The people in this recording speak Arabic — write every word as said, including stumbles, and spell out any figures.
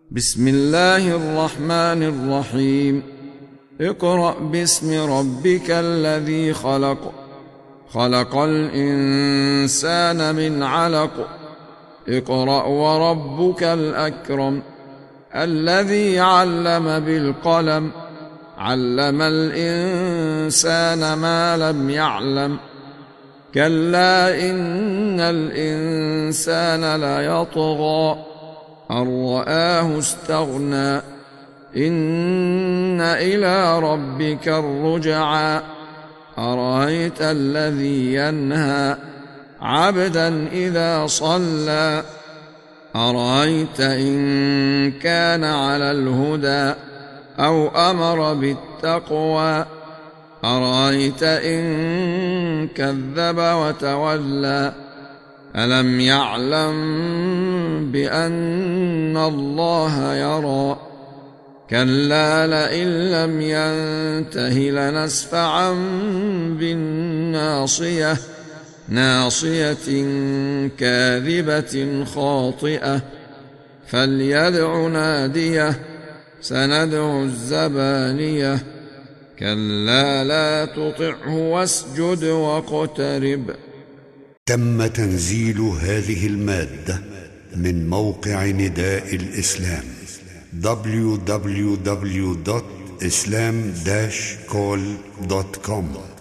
بسم الله الرحمن الرحيم. اقرأ باسم ربك الذي خلق خلق الإنسان من علق اقرأ وربك الأكرم الذي علم بالقلم علم الإنسان ما لم يعلم كلا إن الإنسان ليطغى أن رآه استغنى إن إلى ربك الرجعى أرأيت الذي ينهى عبدا إذا صلى أرأيت إن كان على الهدى أو أمر بالتقوى أرأيت إن كذب وتولى ألم يعلم بأن الله يرى كلا لئن لم ينته لنسفعا بالناصية ناصية كاذبة خاطئة فليدع ناديه سندع الزبانية كلا لا تطعه واسجد واقترب. تم تنزيل هذه المادة من موقع نداء الإسلام دبليو دبليو دبليو دوت إسلام داش كول دوت كوم.